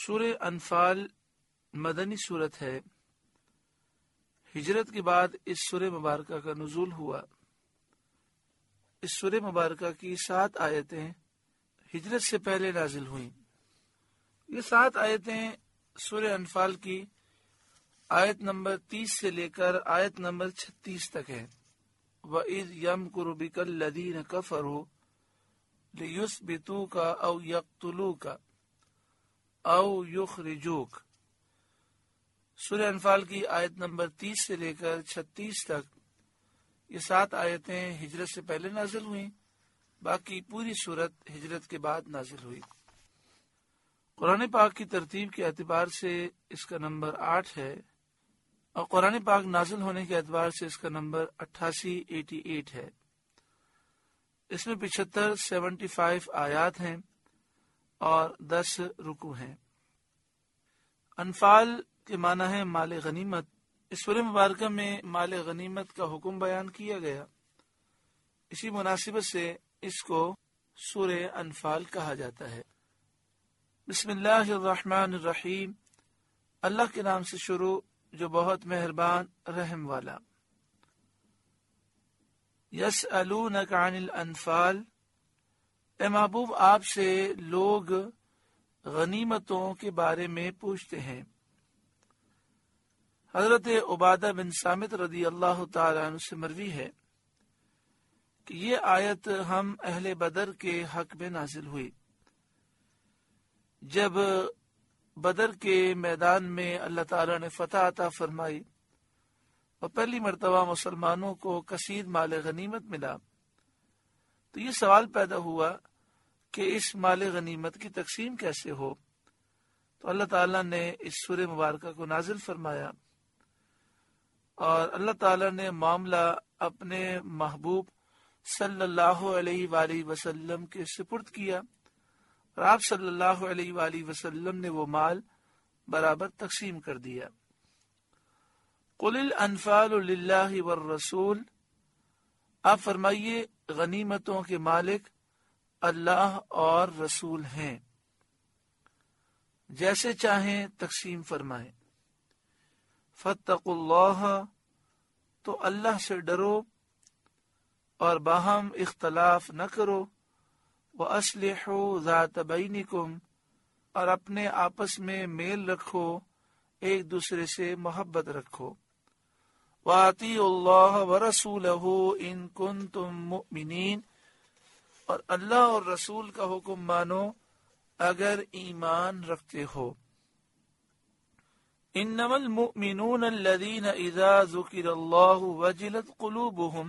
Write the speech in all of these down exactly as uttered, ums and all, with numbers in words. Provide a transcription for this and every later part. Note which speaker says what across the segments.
Speaker 1: سورہ انفال مدنی سورت ہے۔ ہجرت کے بعد اس سورہ مبارکہ کا نزول ہوا۔ اس سورہ مبارکہ کی سات آیتیں ہجرت سے پہلے نازل ہوئیں۔ یہ سات آیتیں سورہ انفال کی آیت نمبر تیس سے لے کر آیت نمبر چھتیس تک ہے۔ وَإِذْ يَمْكُرُ بِكَ الَّذِينَ كَفَرُوا لِيُثْبِتُوكَ أَوْ يَقْتُلُوكَ أَوْ يُخْرِجُوكَ۔ سورہ انفال کی آیت نمبر تیس سے لے کر چھتیس تک یہ سات آیتیں ہجرت سے پہلے نازل ہوئیں، باقی پوری سورت ہجرت کے بعد نازل ہوئی۔ قرآن پاک کی ترتیب کے اعتبار سے اس کا نمبر آٹھ ہے، اور قرآن پاک نازل ہونے کے اعتبار سے اس کا نمبر اٹھاسی ایٹی ایٹ ہے۔ اس میں پچہتر سیونٹی فائیو آیات ہیں اور دس رکوع ہیں۔ انفال کے معنی ہے مال غنیمت۔ اس سورہ مبارکہ میں مال غنیمت کا حکم بیان کیا گیا، اسی مناسبت سے اس کو سورہ انفال کہا جاتا ہے۔ بسم اللہ الرحمن الرحیم، اللہ کے نام سے شروع جو بہت مہربان رحم والا۔ یسألونک عن الانفال، اے محبوب آپ سے لوگ غنیمتوں کے بارے میں پوچھتے ہیں۔ حضرت عبادہ بن صامت رضی اللہ تعالیٰ عنہ سے مروی ہے کہ یہ آیت ہم اہل بدر کے حق میں نازل ہوئی۔ جب بدر کے میدان میں اللہ تعالیٰ نے فتح عطا فرمائی اور پہلی مرتبہ مسلمانوں کو کثیر مال غنیمت ملا، تو یہ سوال پیدا ہوا کہ اس مال غنیمت کی تقسیم کیسے ہو۔ تو اللہ تعالیٰ نے اس سورہ مبارکہ کو نازل فرمایا اور اللہ تعالیٰ نے معاملہ اپنے محبوب صلی اللہ علیہ وآلہ وسلم کے سپرد کیا، اور آپ صلی اللہ علیہ وآلہ وسلم نے وہ مال برابر تقسیم کر دیا۔ قل الانفال للہ والرسول، آپ فرمائیے غنیمتوں کے مالک اللہ اور رسول ہیں، جیسے چاہیں تقسیم فرمائیں۔ فاتقوا اللہ، تو اللہ سے ڈرو اور باہم اختلاف نہ کرو۔ وَأَصْلِحُوا ذَاتَ بَيْنِكُمْ، اور اپنے آپس میں میل رکھو، ایک دوسرے سے محبت رکھو۔ وَأَطِيعُوا اللَّهَ وَرَسُولَهُ إِن كُنتُم مُؤْمِنِينَ، اور اللہ اور رسول کا حکم مانو اگر ایمان رکھتے ہو۔ انما المؤمنون الذين اذا ذکر اللہ وجلت قلوبهم،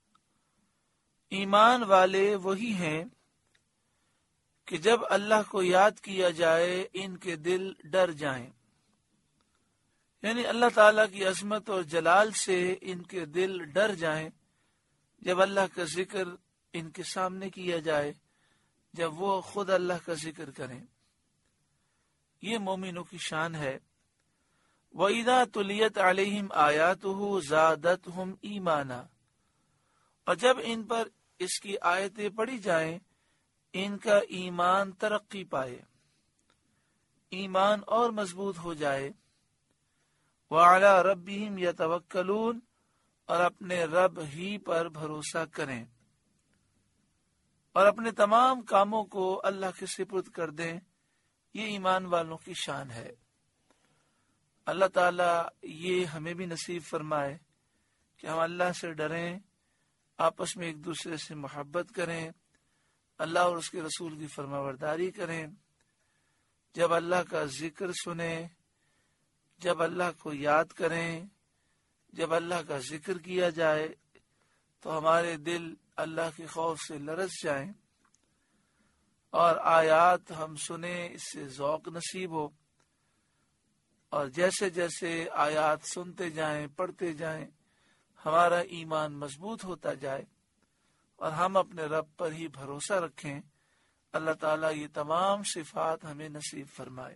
Speaker 1: ایمان والے وہی ہیں کہ جب اللہ کو یاد کیا جائے ان کے دل ڈر جائیں، یعنی اللہ تعالیٰ کی عظمت اور جلال سے ان کے دل ڈر جائیں جب اللہ کا ذکر ان کے سامنے کیا جائے، جب وہ خود اللہ کا ذکر کریں۔ یہ مومنوں کی شان ہے۔ وَإِذَا تُلِيَتْ عَلَيْهِمْ آيَاتُهُ زَادَتْهُمْ إِيمَانًا، اور جب ان پر اس کی آیتیں پڑھی جائیں ان کا ایمان ترقی پائے، ایمان اور مضبوط ہو جائے۔ وَعَلَى رَبِّهِمْ يَتَوَكَّلُونَ، اور اپنے رب ہی پر بھروسہ کریں اور اپنے تمام کاموں کو اللہ کے سپرد کر دیں۔ یہ ایمان والوں کی شان ہے۔ اللہ تعالیٰ یہ ہمیں بھی نصیب فرمائے کہ ہم اللہ سے ڈریں، آپس میں ایک دوسرے سے محبت کریں، اللہ اور اس کے رسول کی فرمانبرداری کریں۔ جب اللہ کا ذکر سنیں، جب اللہ کو یاد کریں، جب اللہ کا ذکر کیا جائے تو ہمارے دل اللہ کے خوف سے لرز جائیں، اور آیات ہم سنیں، اس سے ذوق نصیب ہو، اور جیسے جیسے آیات سنتے جائیں، پڑھتے جائیں، ہمارا ایمان مضبوط ہوتا جائے اور ہم اپنے رب پر ہی بھروسہ رکھیں۔ اللہ تعالیٰ یہ تمام صفات ہمیں نصیب فرمائے۔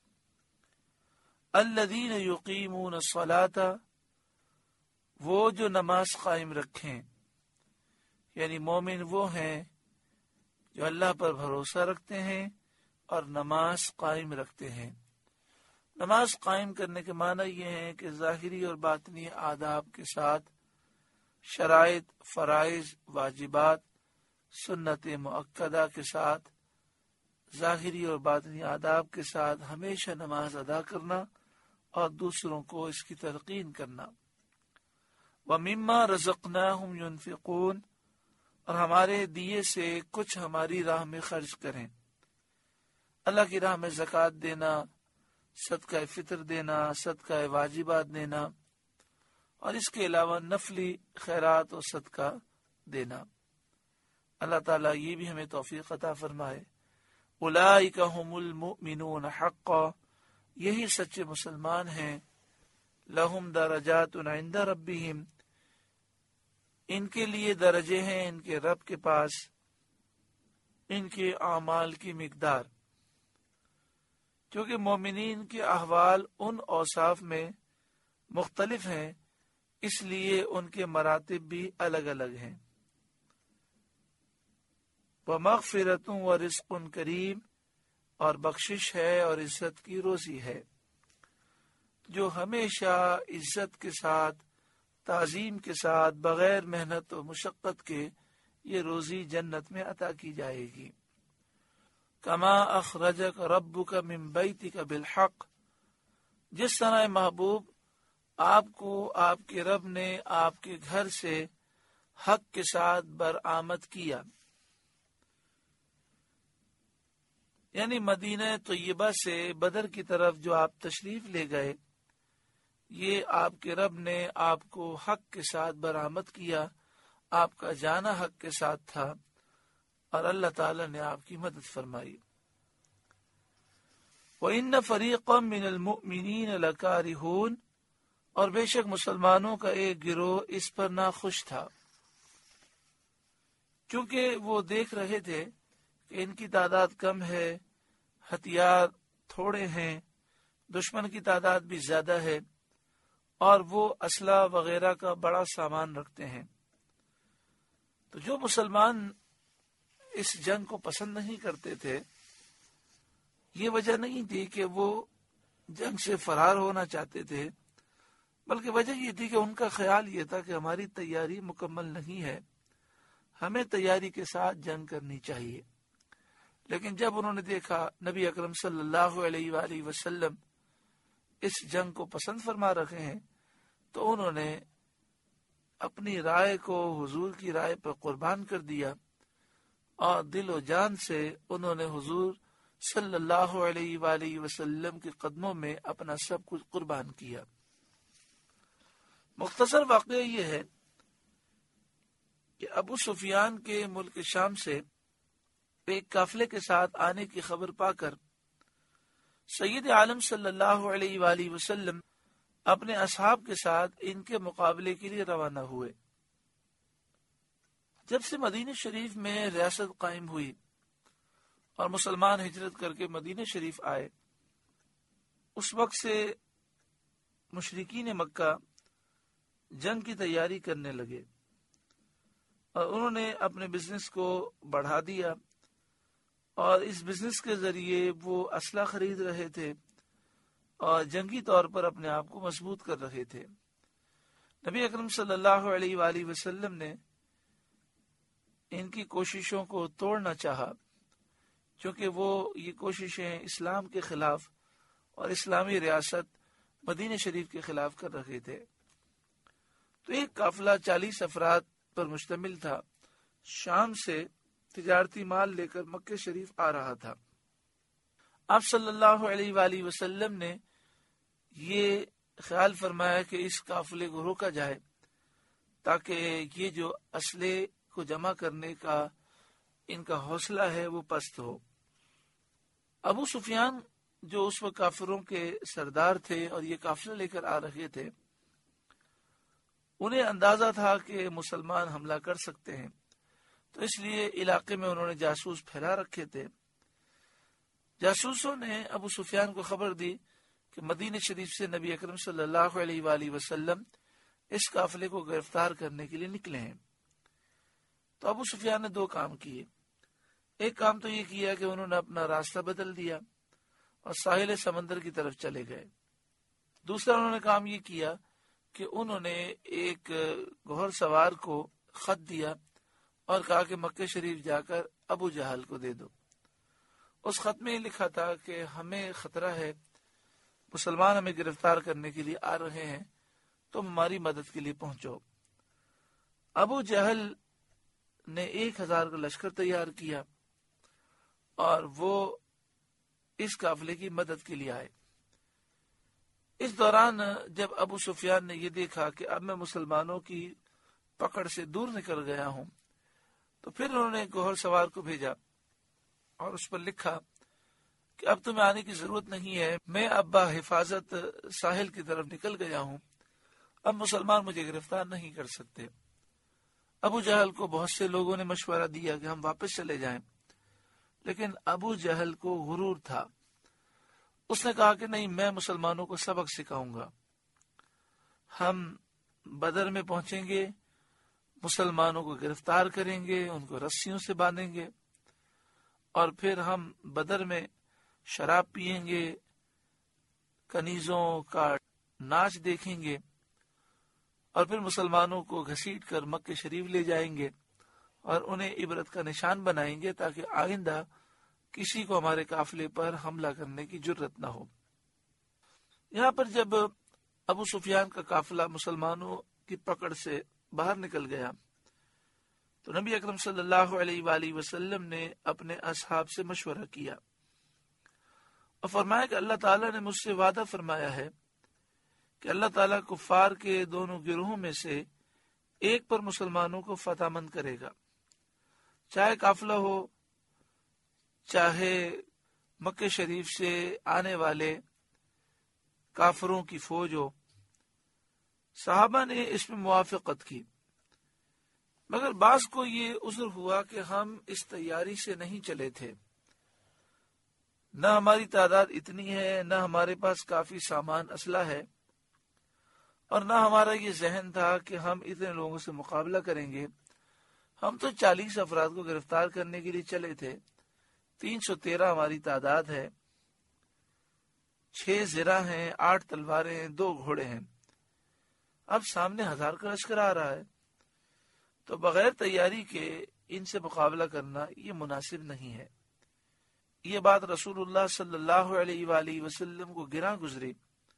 Speaker 1: الذین یقیمون الصلاۃ، وہ جو نماز قائم رکھیں، یعنی مومن وہ ہیں جو اللہ پر بھروسہ رکھتے ہیں اور نماز قائم رکھتے ہیں۔ نماز قائم کرنے کے معنی یہ ہے کہ ظاہری اور باطنی آداب کے ساتھ شرائط، فرائض، واجبات، سنت مؤکدہ کے ساتھ ظاہری اور باطنی آداب کے ساتھ ہمیشہ نماز ادا کرنا اور دوسروں کو اس کی تلقین کرنا۔ وَمِمَّا رَزَقْنَاهُمْ يُنْفِقُونَ، اور ہمارے دیے سے کچھ ہماری راہ میں خرچ کریں۔ اللہ کی راہ میں زکوٰۃ دینا، صدقہ فطر دینا، صدقہ واجبات دینا، اور اس کے علاوہ نفلی خیرات اور صدقہ دینا۔ اللہ تعالیٰ یہ بھی ہمیں توفیق عطا فرمائے۔ اولئک هم المؤمنون حقا، یہی سچے مسلمان ہیں۔ لہم درجات عند ربہم، ان کے لیے درجے ہیں ان کے رب کے پاس، ان کے اعمال کی مقدار۔ کیونکہ مومنین کے احوال ان اوصاف میں مختلف ہیں، اس لیے ان کے مراتب بھی الگ الگ ہیں۔ وَمَغْفِرَةٌ وَرِزْقٌ کریم، اور بخشش ہے اور عزت کی روزی ہے، جو ہمیشہ عزت کے ساتھ، تعظیم کے ساتھ، بغیر محنت و مشقت کے یہ روزی جنت میں عطا کی جائے گی۔ کما اخرجک ربک من بیتک بالحق، جس طرح محبوب آپ کو آپ کے رب نے آپ کے گھر سے حق کے ساتھ برآمد کیا، یعنی مدینہ طیبہ سے بدر کی طرف جو آپ تشریف لے گئے، یہ آپ کے رب نے آپ کو حق کے ساتھ برآمد کیا، آپ کا جانا حق کے ساتھ تھا، اور اللہ تعالی نے آپ کی مدد فرمائی۔ وَإِنَّ فَرِيقًا مِّنَ الْمُؤْمِنِينَ لَكَارِهُونَ، اور بے شک مسلمانوں کا ایک گروہ اس پر ناخوش تھا، کیونکہ وہ دیکھ رہے تھے کہ ان کی تعداد کم ہے، ہتھیار تھوڑے ہیں، دشمن کی تعداد بھی زیادہ ہے، اور وہ اسلحہ وغیرہ کا بڑا سامان رکھتے ہیں۔ تو جو مسلمان اس جنگ کو پسند نہیں کرتے تھے، یہ وجہ نہیں تھی کہ وہ جنگ سے فرار ہونا چاہتے تھے، بلکہ وجہ یہ تھی کہ ان کا خیال یہ تھا کہ ہماری تیاری مکمل نہیں ہے، ہمیں تیاری کے ساتھ جنگ کرنی چاہیے۔ لیکن جب انہوں نے دیکھا نبی اکرم صلی اللہ علیہ وآلہ وسلم اس جنگ کو پسند فرما رکھے ہیں، تو انہوں نے اپنی رائے کو حضور کی رائے پر قربان کر دیا، اور دل و جان سے انہوں نے حضور صلی اللہ علیہ وآلہ وسلم کے قدموں میں اپنا سب کچھ قربان کیا۔ مختصر واقعہ یہ ہے کہ ابو سفیان کے ملک شام سے ایک قافلے کے ساتھ آنے کی خبر پا کر سید عالم صلی اللہ علیہ وآلہ وسلم اپنے اصحاب کے ساتھ ان کے مقابلے کے لیے روانہ ہوئے۔ جب سے مدینہ شریف میں ریاست قائم ہوئی اور مسلمان ہجرت کر کے مدینہ شریف آئے، اس وقت سے مشرکین مکہ جنگ کی تیاری کرنے لگے، اور انہوں نے اپنے بزنس کو بڑھا دیا، اور اس بزنس کے ذریعے وہ اسلحہ خرید رہے تھے اور جنگی طور پر اپنے آپ کو مضبوط کر رہے تھے۔ نبی اکرم صلی اللہ علیہ وآلہ وسلم نے ان کی کوششوں کو توڑنا چاہا، کیونکہ وہ یہ کوششیں اسلام کے خلاف اور اسلامی ریاست مدینہ شریف کے خلاف کر رہے تھے۔ تو ایک قافلہ چالیس افراد پر مشتمل تھا، شام سے تجارتی مال لے کر مکہ شریف آ رہا تھا۔ آپ صلی اللہ علیہ وآلہ وسلم نے یہ خیال فرمایا کہ اس قافلے کو روکا جائے، تاکہ یہ جو اسلحے کو جمع کرنے کا ان کا حوصلہ ہے وہ پست ہو۔ ابو سفیان جو اس وقت کافروں کے سردار تھے اور یہ قافلہ لے کر آ رہے تھے، انہیں اندازہ تھا کہ مسلمان حملہ کر سکتے ہیں، تو اس لیے علاقے میں انہوں نے جاسوس پھیلا رکھے تھے۔ جاسوسوں نے ابو سفیان کو خبر دی کہ مدینہ شریف سے نبی اکرم صلی اللہ علیہ وآلہ وسلم اس قافلے کو گرفتار کرنے کے لیے نکلے ہیں۔ تو ابو سفیان نے دو کام کیے۔ ایک کام تو یہ کیا کہ انہوں نے اپنا راستہ بدل دیا اور ساحل سمندر کی طرف چلے گئے. دوسرا انہوں نے کام یہ کیا کہ انہوں نے ایک گھوڑ سوار کو خط دیا اور کہا کہ مکہ شریف جا کر ابو جہل کو دے دو. اس خط میں یہ لکھا تھا کہ ہمیں خطرہ ہے، مسلمان ہمیں گرفتار کرنے کے لیے آ رہے ہیں، تم ہماری مدد کے لیے پہنچو. ابو جہل نے ایک ہزار کا لشکر تیار کیا اور وہ اس قافلے کی مدد کے لیے آئے. اس دوران جب ابو سفیان نے یہ دیکھا کہ اب میں مسلمانوں کی پکڑ سے دور نکل گیا ہوں، تو پھر انہوں نے گھوڑ سوار کو بھیجا اور اس پر لکھا کہ اب تمہیں آنے کی ضرورت نہیں ہے، میں اب حفاظت ساحل کی طرف نکل گیا ہوں، اب مسلمان مجھے گرفتار نہیں کر سکتے. ابو جہل کو بہت سے لوگوں نے مشورہ دیا کہ ہم واپس چلے جائیں، لیکن ابو جہل کو غرور تھا. اس نے کہا کہ نہیں، میں مسلمانوں کو سبق سکھاؤں گا. ہم بدر میں پہنچیں گے، مسلمانوں کو گرفتار کریں گے، ان کو رسیوں سے باندھیں گے، اور پھر ہم بدر میں شراب پیئیں گے، کنیزوں کا ناچ دیکھیں گے، اور پھر مسلمانوں کو گھسیٹ کر مکہ شریف لے جائیں گے اور انہیں عبرت کا نشان بنائیں گے تاکہ آئندہ کسی کو ہمارے قافلے پر حملہ کرنے کی جرت نہ ہو. یہاں پر جب ابو سفیان کا قافلہ مسلمانوں کی پکڑ سے باہر نکل گیا تو نبی اکرم صلی اللہ علیہ وآلہ وسلم نے اپنے اصحاب سے مشورہ کیا اور فرمایا کہ اللہ تعالیٰ نے مجھ سے وعدہ فرمایا ہے کہ اللہ تعالیٰ کفار کے دونوں گروہوں میں سے ایک پر مسلمانوں کو فتح مند کرے گا، چاہے قافلہ ہو، چاہے مکہ شریف سے آنے والے کافروں کی فوج ہو. صحابہ نے اس میں موافقت کی، مگر بعض کو یہ عذر ہوا کہ ہم اس تیاری سے نہیں چلے تھے، نہ ہماری تعداد اتنی ہے، نہ ہمارے پاس کافی سامان اسلحہ ہے، اور نہ ہمارا یہ ذہن تھا کہ ہم اتنے لوگوں سے مقابلہ کریں گے. ہم تو چالیس افراد کو گرفتار کرنے کے لیے چلے تھے، تین سو تیرہ ہماری تعداد ہے، چھ زرہ ہیں، آٹھ تلواریں ہیں، دو گھوڑے ہیں. اب سامنے ہزار کا لشکر آ رہا ہے، تو بغیر تیاری کے ان سے مقابلہ کرنا یہ مناسب نہیں ہے. یہ بات رسول اللہ صلی اللہ علیہ وآلہ وسلم کو گراں گزری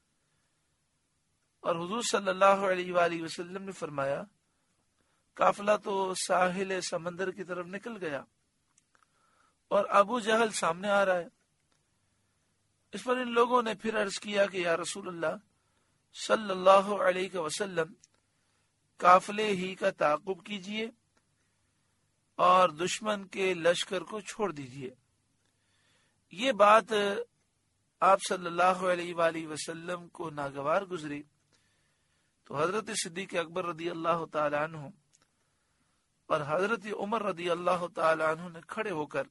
Speaker 1: اور حضور صلی اللہ علیہ وآلہ وسلم نے فرمایا قافلہ تو ساحل سمندر کی طرف نکل گیا اور ابو جہل سامنے آ رہا ہے. اس پر ان لوگوں نے پھر عرض کیا کہ یا رسول اللہ صلی اللہ علیہ وسلم، قافلے ہی کا تعاقب کیجئے اور دشمن کے لشکر کو چھوڑ دیجئے. یہ بات آپ صلی اللہ علیہ وآلہ وسلم کو ناگوار گزری تو حضرت صدیق اکبر رضی اللہ تعالی عنہ اور حضرت عمر رضی اللہ تعالی عنہ نے کھڑے ہو کر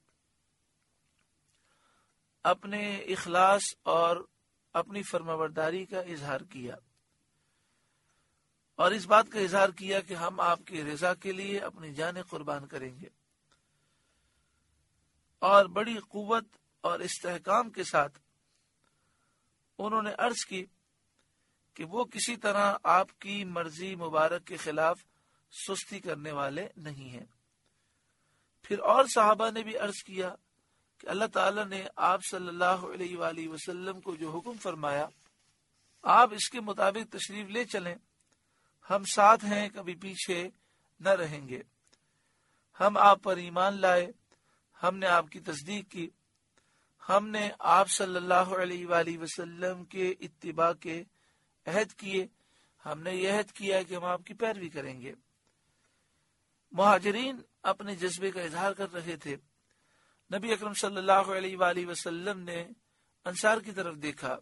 Speaker 1: اپنے اخلاص اور اپنی فرمانبرداری کا اظہار کیا اور اس بات کا اظہار کیا کہ ہم آپ کی رضا کے لیے اپنی جانیں قربان کریں گے. اور بڑی قوت اور استحکام کے ساتھ انہوں نے عرض کی کہ وہ کسی طرح آپ کی مرضی مبارک کے خلاف سستی کرنے والے نہیں ہیں. پھر اور صحابہ نے بھی عرض کیا کہ اللہ تعالیٰ نے آپ صلی اللہ علیہ وآلہ وسلم کو جو حکم فرمایا آپ اس کے مطابق تشریف لے چلیں، ہم ساتھ ہیں، کبھی پیچھے نہ رہیں گے. ہم آپ پر ایمان لائے، ہم نے آپ کی تصدیق کی، ہم نے آپ صلی اللہ علیہ وآلہ وسلم کے اتباع کے عہد کیے، ہم نے یہ عہد کیا کہ ہم آپ کی پیروی کریں گے. مہاجرین اپنے جذبے کا اظہار کر رہے تھے. نبی اکرم صلی اللہ علیہ وآلہ وسلم نے انصار کی طرف دیکھا.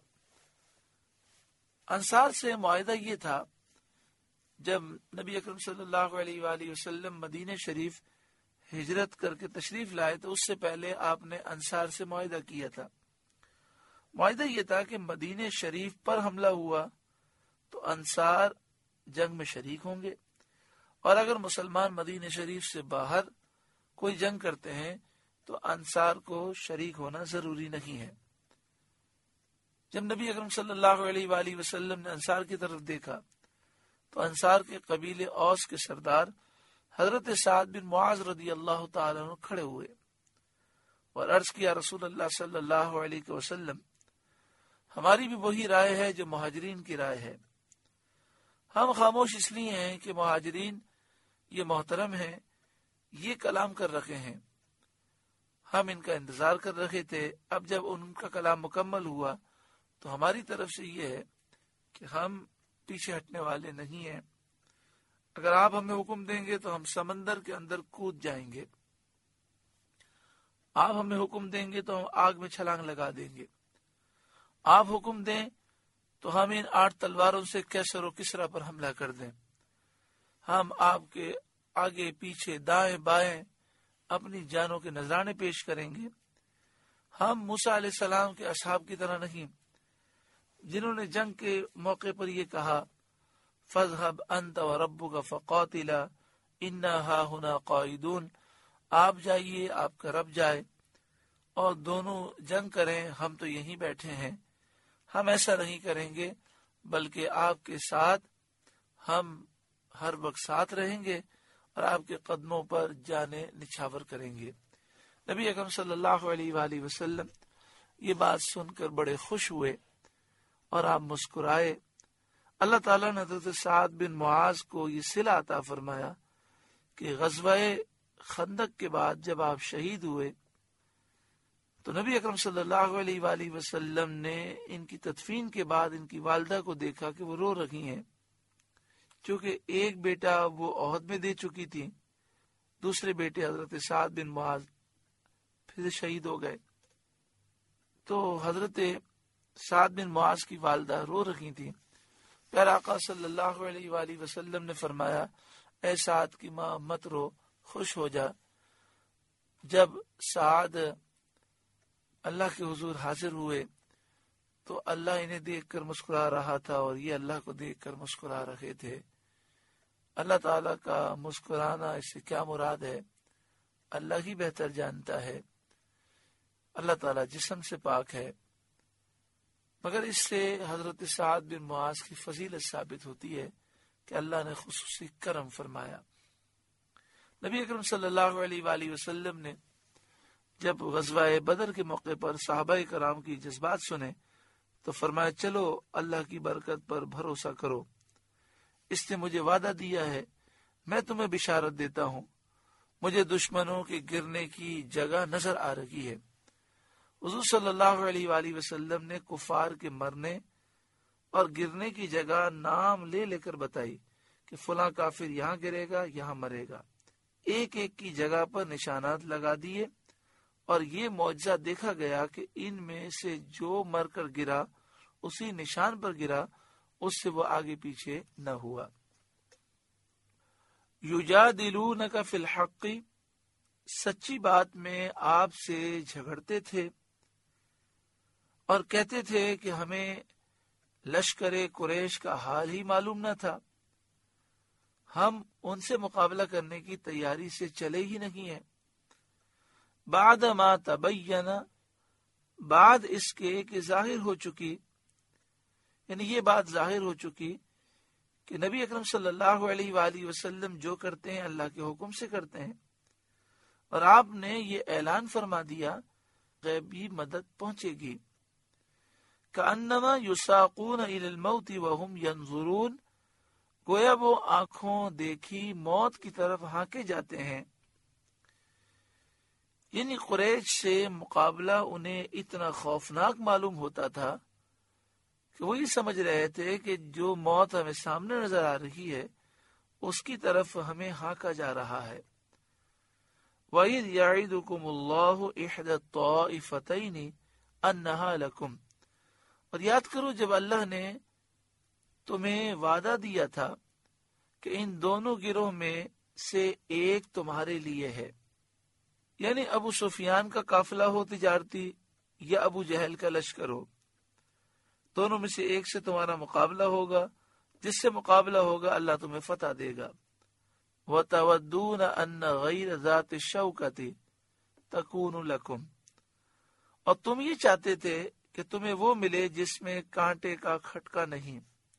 Speaker 1: انصار سے معاہدہ یہ تھا، جب نبی اکرم صلی اللہ علیہ وآلہ وسلم مدینہ شریف ہجرت کر کے تشریف لائے تو اس سے پہلے آپ نے انصار سے معاہدہ کیا تھا. معاہدہ یہ تھا کہ مدینہ شریف پر حملہ ہوا تو انصار جنگ میں شریک ہوں گے، اور اگر مسلمان مدینہ شریف سے باہر کوئی جنگ کرتے ہیں تو انصار کو شریک ہونا ضروری نہیں ہے۔ جب نبی اکرم صلی اللہ علیہ وآلہ وسلم نے انصار کی طرف دیکھا تو انصار کے قبیلے اوس کے سردار حضرت سعد بن معاذ رضی اللہ تعالیٰ عنہ کھڑے ہوئے اور عرض کیا، رسول اللہ صلی اللہ علیہ وسلم، ہماری بھی وہی رائے ہے جو مہاجرین کی رائے ہے۔ ہم خاموش اس لیے ہیں کہ مہاجرین یہ محترم ہیں، یہ کلام کر رکھے ہیں، ہم ان کا انتظار کر رکھے تھے۔ اب جب ان کا کلام مکمل ہوا تو ہماری طرف سے یہ ہے کہ ہم پیچھے ہٹنے والے نہیں ہیں۔ اگر آپ ہمیں حکم دیں گے تو ہم سمندر کے اندر کود جائیں گے، آپ ہمیں حکم دیں گے تو ہم آگ میں چھلانگ لگا دیں گے، آپ حکم دیں تو ہم ان آٹھ تلواروں سے کیسر و کسرا پر حملہ کر دیں۔ ہم آپ کے آگے پیچھے دائیں بائیں اپنی جانوں کے نذرانے پیش کریں گے۔ ہم موسیٰ علیہ السلام کے اصحاب کی طرح نہیں جنہوں نے جنگ کے موقع پر یہ کہا، فَاذْهَبْ أَنْتَ وَرَبُّكَ فَقَاتِلَا إِنَّا هَاهُنَا قَاعِدُونَ، آپ جائیے، آپ کا رب جائے اور دونوں جنگ کریں، ہم تو یہیں بیٹھے ہیں۔ ہم ایسا نہیں کریں گے بلکہ آپ کے ساتھ ہم ہر وقت ساتھ رہیں گے اور آپ کے قدموں پر جانیں نچھاور کریں گے۔ نبی اکرم صلی اللہ علیہ وآلہ وسلم یہ بات سن کر بڑے خوش ہوئے اور آپ مسکرائے۔ اللہ تعالیٰ نے حضرت سعد بن معاذ کو یہ صلہ عطا فرمایا کہ غزوہ خندق کے بعد جب آپ شہید ہوئے تو نبی اکرم صلی اللہ علیہ وآلہ وسلم نے ان کی تدفین کے بعد ان کی والدہ کو دیکھا کہ وہ رو رہی ہیں، چونکہ ایک بیٹا وہ احد میں دے چکی تھی، دوسرے بیٹے حضرت سعد بن معاذ پھر شہید ہو گئے۔ تو حضرت سعد بن معاذ کی والدہ رو رہی تھی۔ پیارے آقا صلی اللہ علیہ وآلہ وسلم نے فرمایا، اے سعد کی ماں مت رو، خوش ہو جا۔ جب سعد اللہ کے حضور حاضر ہوئے تو اللہ انہیں دیکھ کر مسکرا رہا تھا اور یہ اللہ کو دیکھ کر مسکرا رہے تھے۔ اللہ تعالیٰ کا مسکرانا، اس سے کیا مراد ہے اللہ ہی بہتر جانتا ہے۔ اللہ تعالیٰ جسم سے پاک ہے، مگر اس سے حضرت سعد بن معاذ کی فضیلت ثابت ہوتی ہے کہ اللہ نے خصوصی کرم فرمایا۔ نبی اکرم صلی اللہ علیہ وآلہ وسلم نے جب غزوہ بدر کے موقع پر صحابہ کرام کی جذبات سنے تو فرمایا، چلو اللہ کی برکت پر بھروسہ کرو، اس نے مجھے وعدہ دیا ہے، میں تمہیں بشارت دیتا ہوں، مجھے دشمنوں کے گرنے کی جگہ نظر آ رہی ہے۔ حضور صلی اللہ علیہ وآلہ وسلم نے کفار کے مرنے اور گرنے کی جگہ نام لے لے کر بتائی کہ فلاں کافر یہاں گرے گا، یہاں مرے گا۔ ایک ایک کی جگہ پر نشانات لگا دیے اور یہ معجزہ دیکھا گیا کہ ان میں سے جو مر کر گرا اسی نشان پر گرا، اس سے وہ آگے پیچھے نہ ہوا۔ یجادلونک فی الحق، سچی بات میں آپ سے جھگڑتے تھے اور کہتے تھے کہ ہمیں لشکر قریش کا حال ہی معلوم نہ تھا، ہم ان سے مقابلہ کرنے کی تیاری سے چلے ہی نہیں ہیں۔ بعد ما تبین، بعد اس کے کہ ظاہر ہو چکی، یعنی یہ بات ظاہر ہو چکی کہ نبی اکرم صلی اللہ علیہ وآلہ وسلم جو کرتے ہیں اللہ کے حکم سے کرتے ہیں، اور آپ نے یہ اعلان فرما دیا غیبی مدد پہنچے گی۔ کأنما یساقون الی الموت وهم ینظرون، گویا وہ آنکھوں دیکھی موت کی طرف ہانکے جاتے ہیں۔ یعنی قریش سے مقابلہ انہیں اتنا خوفناک معلوم ہوتا تھا کہ وہ یہ سمجھ رہے تھے کہ جو موت ہمیں سامنے نظر آ رہی ہے اس کی طرف ہمیں ہانکا جا رہا ہے۔ وَإِذْ يَعِدُكُمُ اللَّهُ إِحْدَى الطَّائِفَتَيْنِ أَنَّهَا لَكُمْ، اور یاد کرو جب اللہ نے تمہیں وعدہ دیا تھا کہ ان دونوں گروہ میں سے ایک تمہارے لیے ہے، یعنی ابو سفیان کا قافلہ ہو تجارتی یا ابو جہل کا لشکر ہو، دونوں میں سے ایک سے تمہارا مقابلہ ہوگا، جس سے مقابلہ ہوگا اللہ تمہیں فتح دے گا۔ وَتَوَدُّونَ أَنَّ غَيْرَ ذَاتِ الشَّوْكَةِ، تکون لکم، اور تم یہ چاہتے تھے کہ تمہیں وہ ملے جس میں کانٹے کا کھٹکا نہیں۔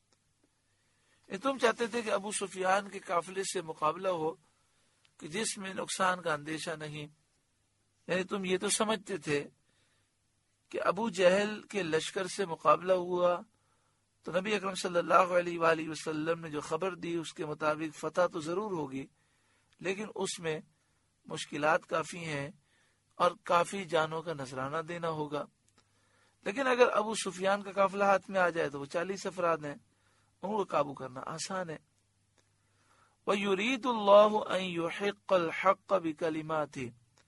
Speaker 1: تم چاہتے تھے کہ ابو سفیان کے قافلے سے مقابلہ ہو کہ جس میں نقصان کا اندیشہ نہیں، یعنی تم یہ تو سمجھتے تھے کہ ابو جہل کے لشکر سے مقابلہ ہوا تو نبی اکرم صلی اللہ علیہ وآلہ وسلم نے جو خبر دی اس کے مطابق فتح تو ضرور ہوگی، لیکن اس میں مشکلات کافی ہیں اور کافی جانوں کا نذرانہ دینا ہوگا۔ لیکن اگر ابو سفیان کا قافلہ ہاتھ میں آ جائے تو وہ چالیس افراد ہیں، ان کو قابو کرنا آسان ہے۔ وَيُرِيدُ اللَّهُ أَن يُحِقَّ الْحَقَّ بِكَلِمَاتِهِ،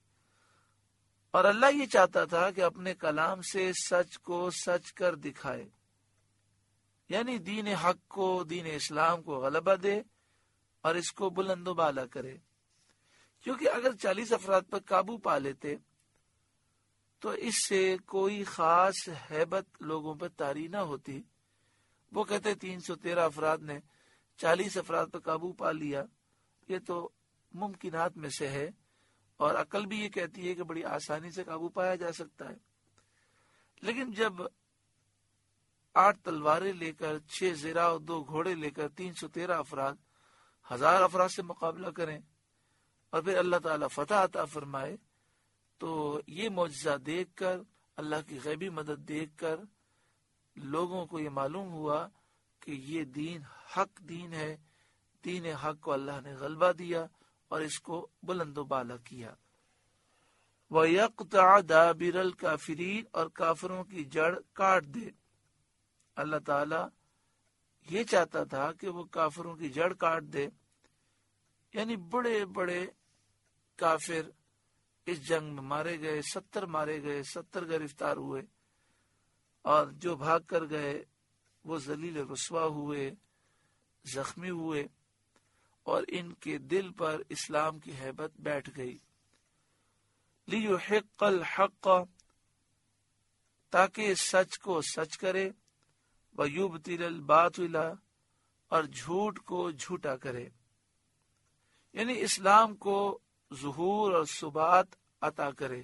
Speaker 1: اور اللہ یہ چاہتا تھا کہ اپنے کلام سے سچ کو سچ کر دکھائے، یعنی دین حق کو، دین اسلام کو غلبہ دے اور اس کو بلند و بالا کرے، کیونکہ اگر چالیس افراد پر قابو پا لیتے تو اس سے کوئی خاص ہیبت لوگوں پر طاری نہ ہوتی۔ وہ کہتے تین سو تیرہ افراد نے چالیس افراد پر قابو پا لیا، یہ تو ممکنات میں سے ہے، اور عقل بھی یہ کہتی ہے کہ بڑی آسانی سے قابو پایا جا سکتا ہے۔ لیکن جب آٹھ تلواریں لے کر، چھ زرہ اور دو گھوڑے لے کر تین سو تیرہ افراد ہزار افراد سے مقابلہ کریں اور پھر اللہ تعالیٰ فتح عطا فرمائے، تو یہ معجزہ دیکھ کر، اللہ کی غیبی مدد دیکھ کر لوگوں کو یہ معلوم ہوا کہ یہ دین حق دین ہے، دین حق کو اللہ نے غلبہ دیا اور اس کو بلند و بالا کیا۔ وَيَقْطَعَ دَابِرَ الْكَافِرِينَ، اور کافروں کی جڑ کاٹ دے۔ اللہ تعالیٰ یہ چاہتا تھا کہ وہ کافروں کی جڑ کاٹ دے، یعنی بڑے بڑے کافر اس جنگ میں مارے گئے، ستر مارے گئے، ستر گرفتار ہوئے، اور جو بھاگ کر گئے وہ ذلیل رسوا ہوئے، زخمی ہوئے، اور ان کے دل پر اسلام کی ہیبت بیٹھ گئی۔ لِيُحِقَّ الْحَقَّ، تاکہ سچ کو سچ کرے، وَيُبْطِلَ الْبَاطِلَ، اور جھوٹ کو جھوٹا کرے، یعنی اسلام کو ظہور اور ثبات عطا کرے،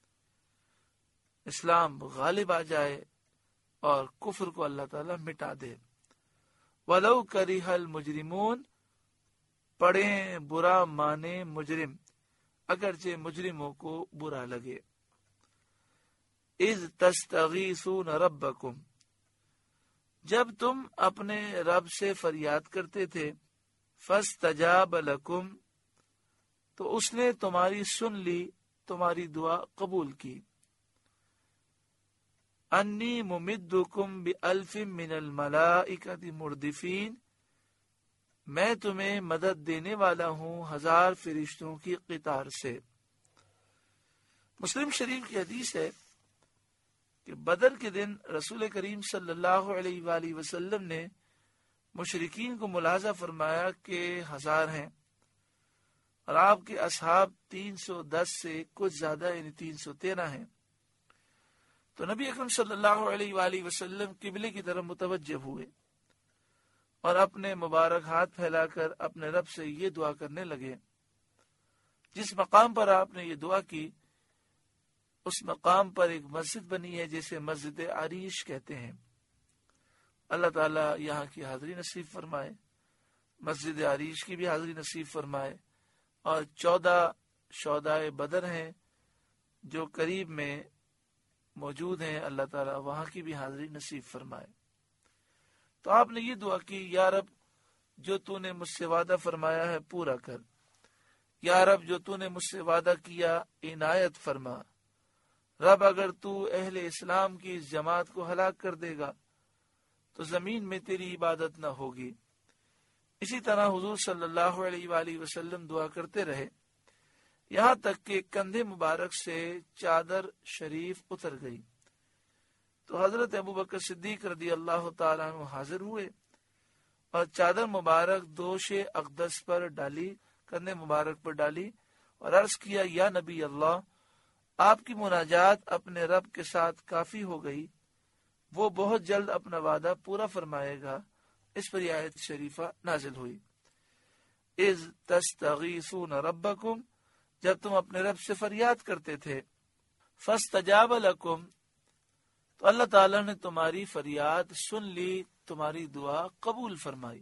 Speaker 1: اسلام غالب آ جائے اور کفر کو اللہ تعالیٰ مٹا دے۔ وَلَوْ كَرِهَ الْمُجْرِمُونَ، پڑھیں برا مانے مجرم، اگرچہ مجرموں کو برا لگے۔ اِذْ تَسْتَغِيثُونَ رَبَّكُمْ، جب تم اپنے رب سے فریاد کرتے تھے، فَاسْتَجَابَ لَكُمْ، تو اس نے تمہاری سن لی، تمہاری دعا قبول کی۔ انی ممدکم بِأَلْفٍ مِّنَ الْمَلَائِكَةِ مُرْدِفِينَ، میں تمہیں مدد دینے والا ہوں ہزار فرشتوں کی قطار سے۔ مسلم شریف کی حدیث ہے کہ بدر کے دن رسول کریم صلی اللہ علیہ وآلہ وسلم نے مشرکین کو ملاحظہ فرمایا کہ ہزار ہیں، اور آپ کے اصحاب تین سو دس سے کچھ زیادہ، یعنی تین سو تیرہ ہیں۔ تو نبی اکرم صلی اللہ علیہ وآلہ وسلم قبلے کی طرف متوجہ ہوئے اور اپنے مبارک ہاتھ پھیلا کر اپنے رب سے یہ دعا کرنے لگے۔ جس مقام پر آپ نے یہ دعا کی اس مقام پر ایک مسجد بنی ہے جسے مسجد عریش کہتے ہیں۔ اللہ تعالیٰ یہاں کی حاضری نصیب فرمائے، مسجد عریش کی بھی حاضری نصیب فرمائے، اور چودہ شہدائے بدر ہیں جو قریب میں موجود ہیں، اللہ تعالیٰ وہاں کی بھی حاضری نصیب فرمائے۔ تو آپ نے یہ دعا کی، یا رب جو تو نے مجھ سے وعدہ فرمایا ہے پورا کر، یا رب جو تو نے مجھ سے وعدہ کیا عنایت فرما، رب اگر تو اہل اسلام کی اس جماعت کو ہلاک کر دے گا تو زمین میں تیری عبادت نہ ہوگی۔ اسی طرح حضور صلی اللہ علیہ وآلہ وسلم دعا کرتے رہے، یہاں تک کہ کندھے مبارک سے چادر شریف اتر گئی تو حضرت ابوبکر صدیق رضی اللہ تعالیٰ عنہ حاضر ہوئے اور چادر مبارک دوش اقدس پر ڈالی، کندھے مبارک پر ڈالی، اور عرض کیا، یا نبی اللہ، آپ کی مناجات اپنے رب کے ساتھ کافی ہو گئی، وہ بہت جلد اپنا وعدہ پورا فرمائے گا۔ اس پر یہ آیت شریفہ نازل ہوئی، اذ تستغیثون ربکم، جب تم اپنے رب سے فریاد کرتے تھے۔ فاستجاب لکم، تو اللہ تعالیٰ نے تمہاری فریاد سن لی، تمہاری دعا قبول فرمائی۔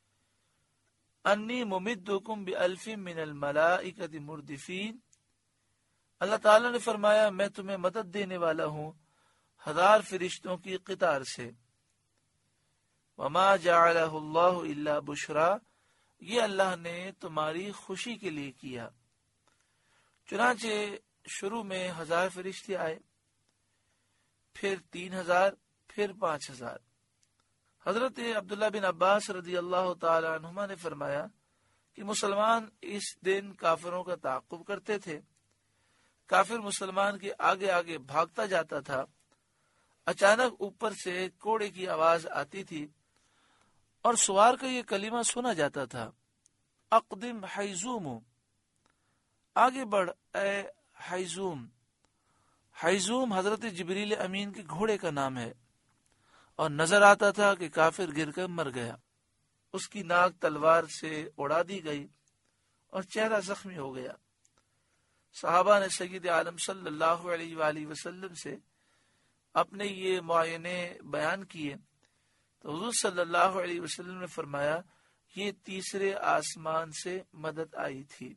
Speaker 1: انی ممدکم بألف من الملائکۃ مردفین، اللہ تعالیٰ نے فرمایا میں تمہیں مدد دینے والا ہوں ہزار فرشتوں کی قطار سے۔ وما جعلہ اللہ الا بشرا، یہ اللہ نے تمہاری خوشی کے لیے کیا۔ چنانچہ شروع میں ہزار فرشتے آئے، پھر تین ہزار، پھر پانچ ہزار۔ حضرت عبداللہ بن عباس رضی اللہ تعالی عنہما نے فرمایا کہ مسلمان اس دن کافروں کا تعاقب کرتے تھے، کافر مسلمان کے آگے آگے بھاگتا جاتا تھا، اچانک اوپر سے کوڑے کی آواز آتی تھی اور سوار کا یہ کلمہ سنا جاتا تھا، اقدم حیزوم، آگے بڑھ اے حیزوم۔ حیزوم حضرت جبریل امین کے گھوڑے کا نام ہے، اور نظر آتا تھا کہ کافر گر کر مر گیا، اس کی ناک تلوار سے اڑا دی گئی اور چہرہ زخمی ہو گیا۔ صحابہ نے سید عالم صلی اللہ علیہ وآلہ وسلم سے اپنے یہ معائنے بیان کیے تو حضور صلی اللہ علیہ وسلم نے فرمایا یہ تیسرے آسمان سے مدد آئی تھی۔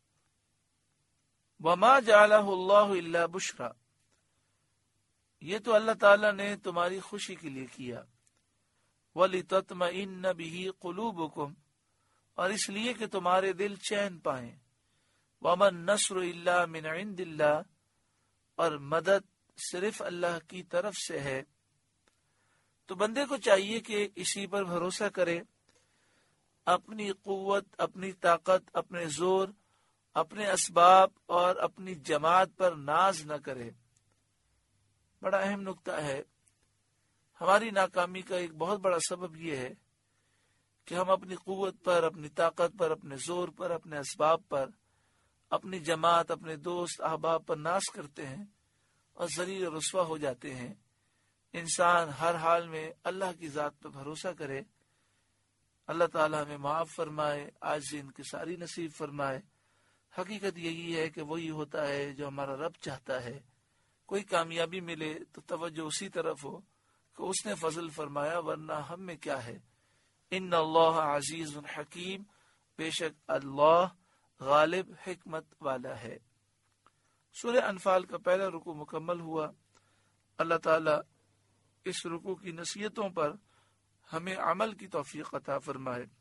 Speaker 1: وما جعلہ اللہ الا بشرا، یہ تو اللہ تعالیٰ نے تمہاری خوشی کے لیے کیا۔ وَلِتَطْمَئِنَّ بِهِ قُلُوبُكُمْ، اور اس لیے کہ تمہارے دل چین پائیں۔ وَمَا النَّصْرُ إِلَّا مِنْ عِنْدِ اللَّهِ، اور مدد صرف اللہ کی طرف سے ہے۔ تو بندے کو چاہیے کہ اسی پر بھروسہ کرے، اپنی قوت، اپنی طاقت، اپنے زور، اپنے اسباب اور اپنی جماعت پر ناز نہ کرے۔ بڑا اہم نکتہ ہے، ہماری ناکامی کا ایک بہت بڑا سبب یہ ہے کہ ہم اپنی قوت پر، اپنی طاقت پر، اپنے زور پر، اپنے اسباب پر، اپنی جماعت، اپنے دوست احباب پر ناز کرتے ہیں اور ذلیل و رسوا ہو جاتے ہیں۔ انسان ہر حال میں اللہ کی ذات پر بھروسہ کرے، اللہ تعالیٰ ہمیں معاف فرمائے، عاجزی انکساری نصیب فرمائے۔ حقیقت یہی ہے کہ وہی ہوتا ہے جو ہمارا رب چاہتا ہے۔ کوئی کامیابی ملے تو توجہ اسی طرف ہو کہ اس نے فضل فرمایا، ورنہ ہم میں کیا ہے۔ ان اللہ عزیز حکیم، بے شک اللہ غالب حکمت والا ہے۔ سورہ انفال کا پہلا رکوع مکمل ہوا۔ اللہ تعالیٰ اس رکوع کی نصیحتوں پر ہمیں عمل کی توفیق عطا فرمائے۔